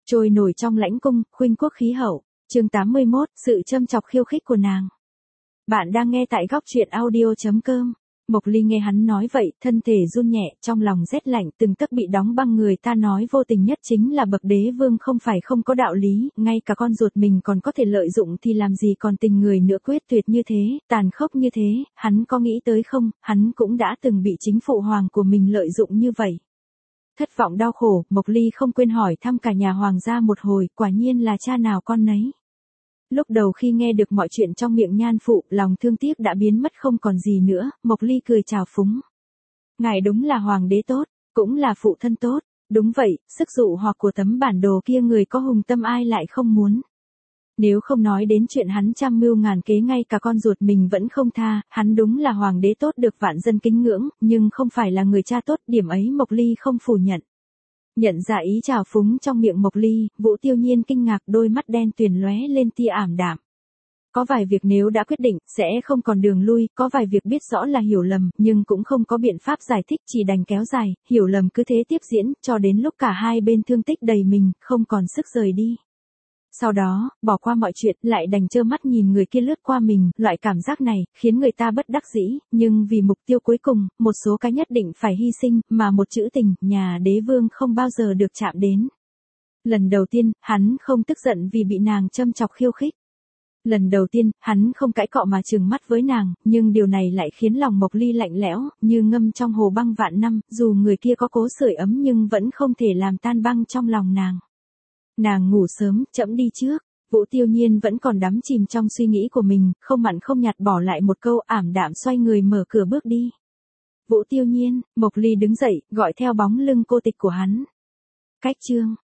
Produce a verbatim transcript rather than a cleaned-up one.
Trôi nổi trong lãnh cung, khuynh quốc khí hậu. Chương tám mươi mốt, sự châm chọc khiêu khích của nàng. Bạn đang nghe tại góc truyện audio chấm com. Mộc Ly nghe hắn nói vậy, thân thể run nhẹ, trong lòng rét lạnh, từng tấc bị đóng băng. Người ta nói vô tình nhất chính là bậc đế vương, không phải không có đạo lý, ngay cả con ruột mình còn có thể lợi dụng thì làm gì còn tình người nữa. Quyết tuyệt như thế, tàn khốc như thế, hắn có nghĩ tới không, hắn cũng đã từng bị chính phụ hoàng của mình lợi dụng như vậy. Thất vọng đau khổ, Mộc Ly không quên hỏi thăm cả nhà hoàng gia một hồi, quả nhiên là cha nào con nấy. Lúc đầu khi nghe được mọi chuyện trong miệng nhan phụ, lòng thương tiếc đã biến mất không còn gì nữa. Mộc Ly cười chào phúng. Ngài đúng là hoàng đế tốt, cũng là phụ thân tốt. Đúng vậy, sức dụ hoặc của tấm bản đồ kia người có hùng tâm ai lại không muốn. Nếu không nói đến chuyện hắn trăm mưu ngàn kế, ngay cả con ruột mình vẫn không tha, hắn đúng là hoàng đế tốt được vạn dân kính ngưỡng, nhưng không phải là người cha tốt, điểm ấy Mộc Ly không phủ nhận. Nhận ra ý trào phúng trong miệng Mộc Ly, Vũ Tiêu Nhiên kinh ngạc, đôi mắt đen tuyền lóe lên tia ảm đạm. Có vài việc nếu đã quyết định, sẽ không còn đường lui, có vài việc biết rõ là hiểu lầm, nhưng cũng không có biện pháp giải thích, chỉ đành kéo dài, hiểu lầm cứ thế tiếp diễn, cho đến lúc cả hai bên thương tích đầy mình, không còn sức rời đi. Sau đó, bỏ qua mọi chuyện, lại đành trơ mắt nhìn người kia lướt qua mình, loại cảm giác này, khiến người ta bất đắc dĩ, nhưng vì mục tiêu cuối cùng, một số cái nhất định phải hy sinh, mà một chữ tình, nhà đế vương không bao giờ được chạm đến. Lần đầu tiên, hắn không tức giận vì bị nàng châm chọc khiêu khích. Lần đầu tiên, hắn không cãi cọ mà trừng mắt với nàng, nhưng điều này lại khiến lòng Mộc Ly lạnh lẽo, như ngâm trong hồ băng vạn năm, dù người kia có cố sưởi ấm nhưng vẫn không thể làm tan băng trong lòng nàng. Nàng ngủ sớm, trẫm đi trước. Vũ Tiêu Nhiên vẫn còn đắm chìm trong suy nghĩ của mình, không mặn không nhạt bỏ lại một câu, ảm đạm xoay người mở cửa bước đi. Vũ Tiêu Nhiên, Mộc Ly đứng dậy, gọi theo bóng lưng cô tịch của hắn. Cách chương